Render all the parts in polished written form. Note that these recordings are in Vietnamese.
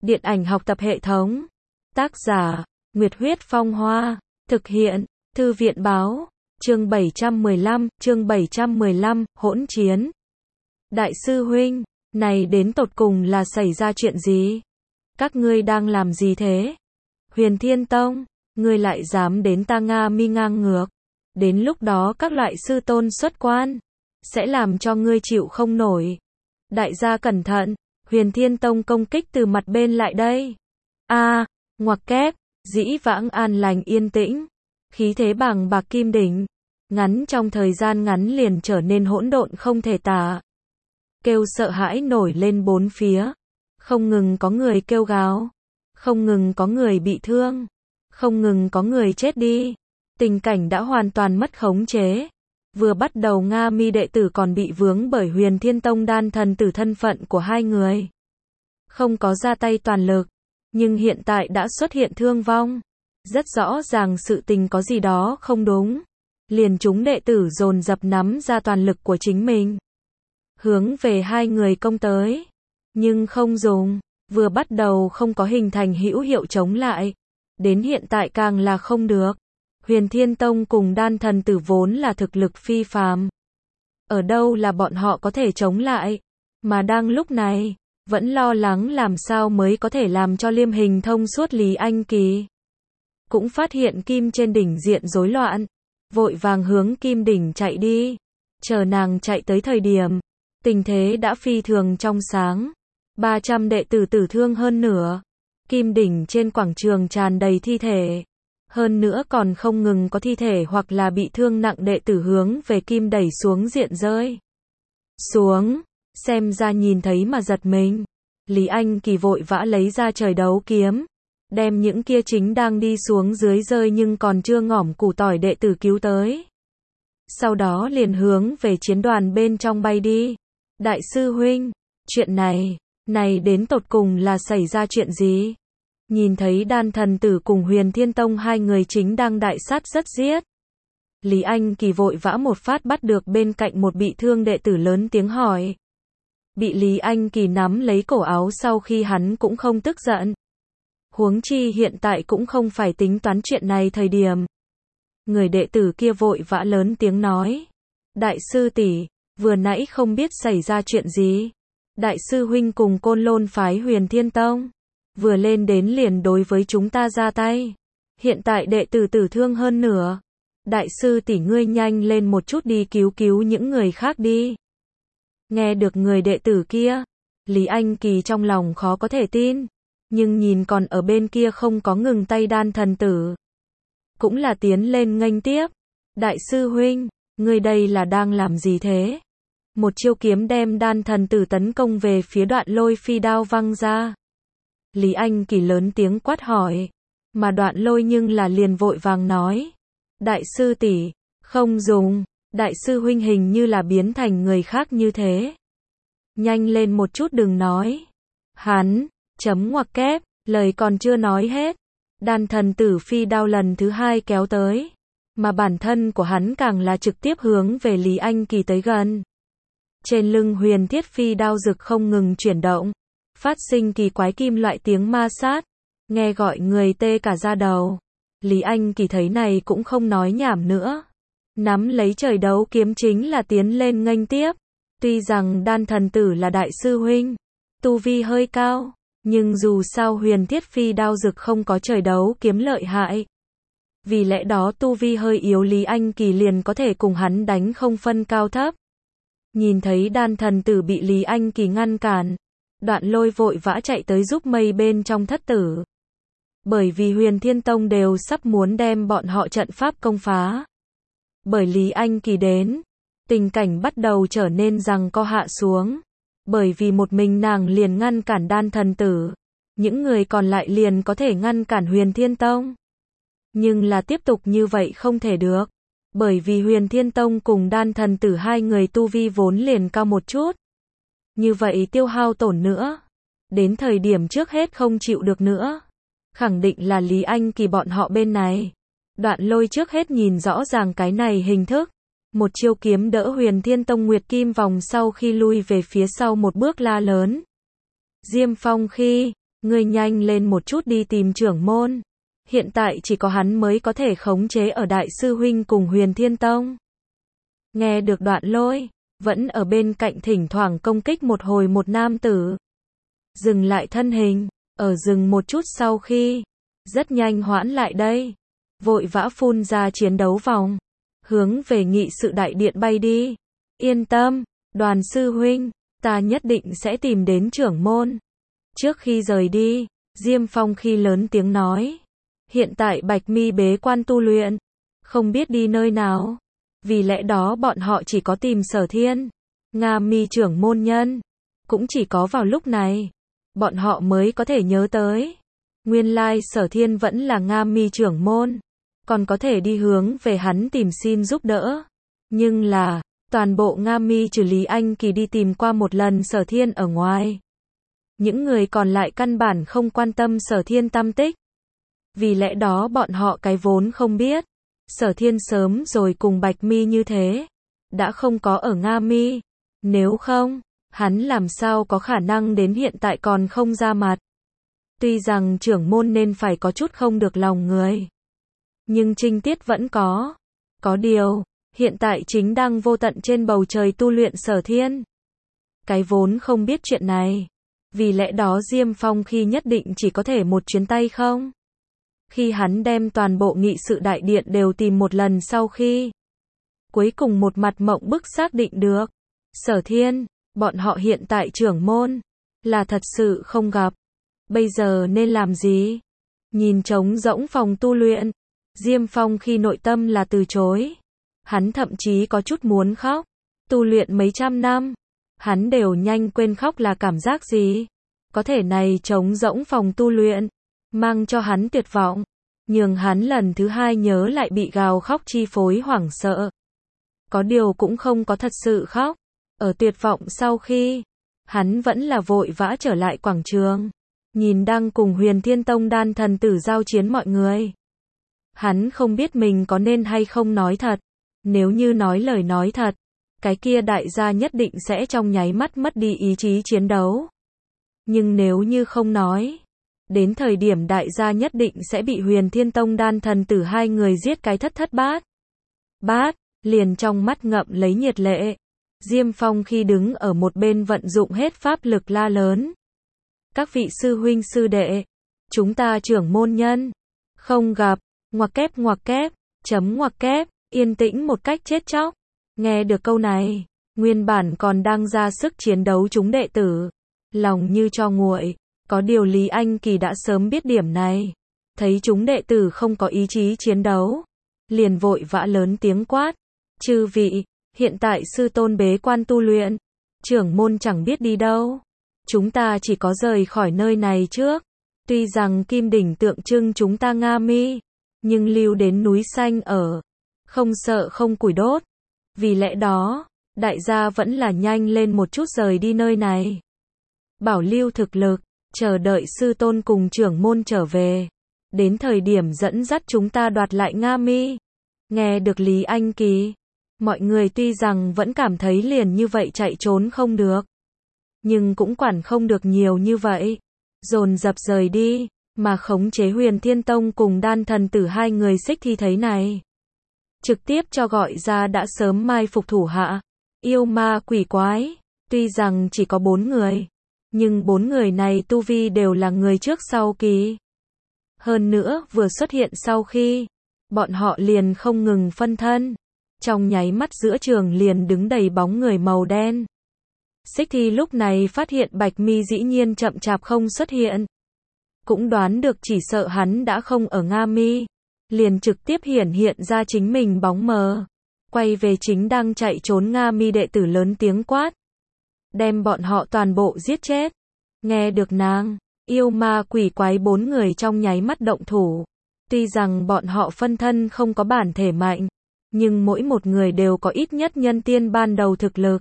Điện ảnh học tập hệ thống. Tác giả, Nguyệt Huyết Phong Hoa. Thực hiện, Thư viện Báo. Chương 715, hỗn chiến. Đại sư huynh, này đến tột cùng là xảy ra chuyện gì? Các ngươi đang làm gì thế? Huyền Thiên Tông, ngươi lại dám đến ta Nga Mi ngang ngược. Đến lúc đó các loại sư tôn xuất quan, sẽ làm cho ngươi chịu không nổi. Đại gia cẩn thận, Huyền Thiên Tông công kích từ mặt bên lại đây. Ngoặc kép, dĩ vãng an lành yên tĩnh, khí thế bàng bạc kim đỉnh, ngắn trong thời gian ngắn liền trở nên hỗn độn không thể tả. Kêu sợ hãi nổi lên bốn phía, không ngừng có người kêu gào, không ngừng có người bị thương, không ngừng có người chết đi. Tình cảnh đã hoàn toàn mất khống chế. Vừa bắt đầu Nga Mi đệ tử còn bị vướng bởi Huyền Thiên Tông đan thần tử thân phận của hai người, không có ra tay toàn lực, nhưng hiện tại đã xuất hiện thương vong. Rất rõ ràng sự tình có gì đó không đúng. Liền chúng đệ tử dồn dập nắm ra toàn lực của chính mình, hướng về hai người công tới. Nhưng không dùng, vừa bắt đầu không có hình thành hữu hiệu chống lại, đến hiện tại càng là không được. Huyền Thiên Tông cùng đan thần tử vốn là thực lực phi phàm, ở đâu là bọn họ có thể chống lại, mà đang lúc này, vẫn lo lắng làm sao mới có thể làm cho liêm hình thông suốt. Lý Anh Kỳ cũng phát hiện kim trên đỉnh diện rối loạn, vội vàng hướng kim đỉnh chạy đi. Chờ nàng chạy tới thời điểm, tình thế đã phi thường trong sáng. 300 đệ tử tử thương hơn nửa, kim đỉnh trên quảng trường tràn đầy thi thể. Hơn nữa còn không ngừng có thi thể hoặc là bị thương nặng đệ tử hướng về kim đẩy xuống diện rơi xuống. Xem ra nhìn thấy mà giật mình. Lý Anh Kỳ vội vã lấy ra trời đấu kiếm, đem những kia chính đang đi xuống dưới rơi nhưng còn chưa ngỏm củ tỏi đệ tử cứu tới. Sau đó liền hướng về chiến đoàn bên trong bay đi. Đại sư huynh, chuyện này đến tột cùng là xảy ra chuyện gì? Nhìn thấy đan thần tử cùng Huyền Thiên Tông hai người chính đang đại sát rất giết. Lý Anh Kỳ vội vã một phát bắt được bên cạnh một bị thương đệ tử, lớn tiếng hỏi. Bị Lý Anh Kỳ nắm lấy cổ áo sau khi hắn cũng không tức giận. Huống chi hiện tại cũng không phải tính toán chuyện này thời điểm. Người đệ tử kia vội vã lớn tiếng nói. Đại sư tỷ, vừa nãy không biết xảy ra chuyện gì. Đại sư huynh cùng Côn Lôn phái Huyền Thiên Tông vừa lên đến liền đối với chúng ta ra tay. Hiện tại đệ tử tử thương hơn nửa. Đại sư tỷ ngươi nhanh lên một chút đi cứu những người khác đi. Nghe được người đệ tử kia, Lý Anh Kỳ trong lòng khó có thể tin. Nhưng nhìn còn ở bên kia không có ngừng tay đan thần tử, cũng là tiến lên nghênh tiếp. Đại sư huynh, ngươi đây là đang làm gì thế? Một chiêu kiếm đem đan thần tử tấn công về phía Đoạn Lôi phi đao văng ra. Lý Anh Kỳ lớn tiếng quát hỏi, mà Đoạn Lôi nhưng là liền vội vàng nói. Đại sư tỷ, không dùng, đại sư huynh hình như là biến thành người khác như thế. Nhanh lên một chút đừng nói. Hắn, ngoặc kép, lời còn chưa nói hết. Đan thần tử phi đao lần thứ hai kéo tới, mà bản thân của hắn càng là trực tiếp hướng về Lý Anh Kỳ tới gần. Trên lưng huyền thiết phi đao rực không ngừng chuyển động, phát sinh kỳ quái kim loại tiếng ma sát, nghe gọi người tê cả da đầu. Lý Anh Kỳ thấy này cũng không nói nhảm nữa, nắm lấy trời đấu kiếm chính là tiến lên nghênh tiếp. Tuy rằng đan thần tử là đại sư huynh, tu vi hơi cao, nhưng dù sao huyền thiết phi đao rực không có trời đấu kiếm lợi hại. Vì lẽ đó tu vi hơi yếu Lý Anh Kỳ liền có thể cùng hắn đánh không phân cao thấp. Nhìn thấy đan thần tử bị Lý Anh Kỳ ngăn cản, Đoạn Lôi vội vã chạy tới giúp mây bên trong thất tử. Bởi vì Huyền Thiên Tông đều sắp muốn đem bọn họ trận pháp công phá. Bởi Lý Anh Kỳ đến, tình cảnh bắt đầu trở nên giằng co hạ xuống. Bởi vì một mình nàng liền ngăn cản đan thần tử, những người còn lại liền có thể ngăn cản Huyền Thiên Tông. Nhưng là tiếp tục như vậy không thể được. Bởi vì Huyền Thiên Tông cùng đan thần tử hai người tu vi vốn liền cao một chút. Như vậy tiêu hao tổn nữa, đến thời điểm trước hết không chịu được nữa. Khẳng định là Lý Anh Kỳ bọn họ bên này. Đoạn Lôi trước hết nhìn rõ ràng cái này hình thức. Một chiêu kiếm đỡ Huyền Thiên Tông Nguyệt Kim vòng sau khi lui về phía sau một bước la lớn. Diêm Phong khi, Ngươi nhanh lên một chút đi tìm trưởng môn. Hiện tại chỉ có hắn mới có thể khống chế ở đại sư huynh cùng Huyền Thiên Tông. Nghe được Đoạn Lôi, vẫn ở bên cạnh thỉnh thoảng công kích một hồi một nam tử. Dừng lại thân hình, ở dừng một chút sau khi, rất nhanh hoãn lại đây. Vội vã phun ra chiến đấu vòng, hướng về nghị sự đại điện bay đi. Yên tâm, Đoàn sư huynh, ta nhất định sẽ tìm đến trưởng môn. Trước khi rời đi, Diêm Phong khi lớn tiếng nói. Hiện tại Bạch Mi bế quan tu luyện, không biết đi nơi nào. Vì lẽ đó bọn họ chỉ có tìm Sở Thiên, Nga Mi trưởng môn nhân. Cũng chỉ có vào lúc này, bọn họ mới có thể nhớ tới. Nguyên lai Sở Thiên vẫn là Nga Mi trưởng môn, còn có thể đi hướng về hắn tìm xin giúp đỡ. Nhưng là, toàn bộ Nga Mi trừ Lý Anh Kỳ đi tìm qua một lần Sở Thiên ở ngoài. Những người còn lại căn bản không quan tâm Sở Thiên tăm tích. Vì lẽ đó bọn họ cái vốn không biết. Sở Thiên sớm rồi cùng Bạch Mi như thế, đã không có ở Nga Mi. Nếu không, hắn làm sao có khả năng đến hiện tại còn không ra mặt. Tuy rằng trưởng môn nên phải có chút không được lòng người, nhưng trinh tiết vẫn có. Có điều, hiện tại chính đang vô tận trên bầu trời tu luyện Sở Thiên. Cái vốn không biết chuyện này. Vì lẽ đó Diêm Phong khi nhất định chỉ có thể một chuyến tay không. Khi hắn đem toàn bộ nghị sự đại điện đều tìm một lần sau khi, cuối cùng một mặt mộng bức xác định được. Sở Thiên, bọn họ hiện tại trưởng môn, là thật sự không gặp. Bây giờ nên làm gì? Nhìn trống rỗng phòng tu luyện, Diêm Phong khi nội tâm là từ chối. Hắn thậm chí có chút muốn khóc. Tu luyện mấy trăm năm, hắn đều nhanh quên khóc là cảm giác gì. Có thể này trống rỗng phòng tu luyện, mang cho hắn tuyệt vọng, nhường hắn lần thứ hai nhớ lại bị gào khóc chi phối hoảng sợ. Có điều cũng không có thật sự khóc. Ở tuyệt vọng sau khi, hắn vẫn là vội vã trở lại quảng trường, nhìn đang cùng Huyền Thiên Tông đan thần tử giao chiến mọi người. Hắn không biết mình có nên hay không nói thật. Nếu như nói lời nói thật, cái kia đại gia nhất định sẽ trong nháy mắt mất đi ý chí chiến đấu. Nhưng nếu như không nói, đến thời điểm đại gia nhất định sẽ bị Huyền Thiên Tông đan thần tử hai người giết cái thất thất bát. Bát, liền trong mắt ngậm lấy nhiệt lệ. Diêm Phong khi đứng ở một bên vận dụng hết pháp lực la lớn. Các vị sư huynh sư đệ, chúng ta trưởng môn nhân, không gặp, ngoặc kép, chấm ngoặc kép, yên tĩnh một cách chết chóc. Nghe được câu này, nguyên bản còn đang ra sức chiến đấu chúng đệ tử, lòng như tro nguội. Có điều Lý Anh Kỳ đã sớm biết điểm này, thấy chúng đệ tử không có ý chí chiến đấu, liền vội vã lớn tiếng quát. Chư vị, hiện tại sư tôn bế quan tu luyện, trưởng môn chẳng biết đi đâu. Chúng ta chỉ có rời khỏi nơi này trước. Tuy rằng kim đỉnh tượng trưng chúng ta Nga Mi, nhưng lưu đến núi xanh ở, không sợ không củi đốt. Vì lẽ đó, đại gia vẫn là nhanh lên một chút rời đi nơi này. Bảo lưu thực lực, chờ đợi sư tôn cùng trưởng môn trở về. Đến thời điểm dẫn dắt chúng ta đoạt lại Nga Mi. Nghe được Lý Anh Kỳ, mọi người tuy rằng vẫn cảm thấy liền như vậy chạy trốn không được, nhưng cũng quản không được nhiều như vậy. Dồn dập rời đi, mà khống chế Huyền Thiên Tông cùng đan thần tử hai người xích thi thấy này. Trực tiếp cho gọi ra đã sớm mai phục thủ hạ, yêu ma quỷ quái. Tuy rằng chỉ có 4 người, nhưng 4 người này tu vi đều là người trước sau kỳ. Hơn nữa vừa xuất hiện sau khi, bọn họ liền không ngừng phân thân. Trong nháy mắt giữa trường liền đứng đầy bóng người màu đen. Xích thi lúc này phát hiện Bạch Mi dĩ nhiên chậm chạp không xuất hiện. Cũng đoán được chỉ sợ hắn đã không ở Nga Mi. Liền trực tiếp hiển hiện ra chính mình bóng mờ. Quay về chính đang chạy trốn Nga Mi đệ tử lớn tiếng quát. Đem bọn họ toàn bộ giết chết. Nghe được nàng, yêu ma quỷ quái 4 người trong nháy mắt động thủ. Tuy rằng bọn họ phân thân không có bản thể mạnh, nhưng mỗi một người đều có ít nhất nhân tiên ban đầu thực lực.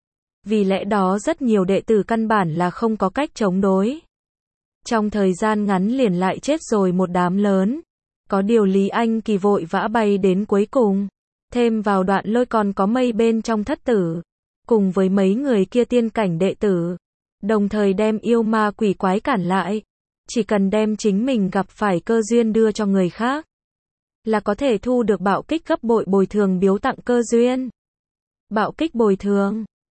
Vì lẽ đó rất nhiều đệ tử căn bản là không có cách chống đối. Trong thời gian ngắn liền lại chết rồi một đám lớn. Có điều Lý Anh Kỳ vội vã bay đến cuối cùng. Thêm vào Đoạn Lôi còn có Mây bên trong thất tử. Cùng với mấy người kia tiên cảnh đệ tử. Đồng thời đem yêu ma quỷ quái cản lại. Chỉ cần đem chính mình gặp phải cơ duyên đưa cho người khác, là có thể thu được bạo kích gấp bội bồi thường biếu tặng cơ duyên. Bạo kích bồi thường.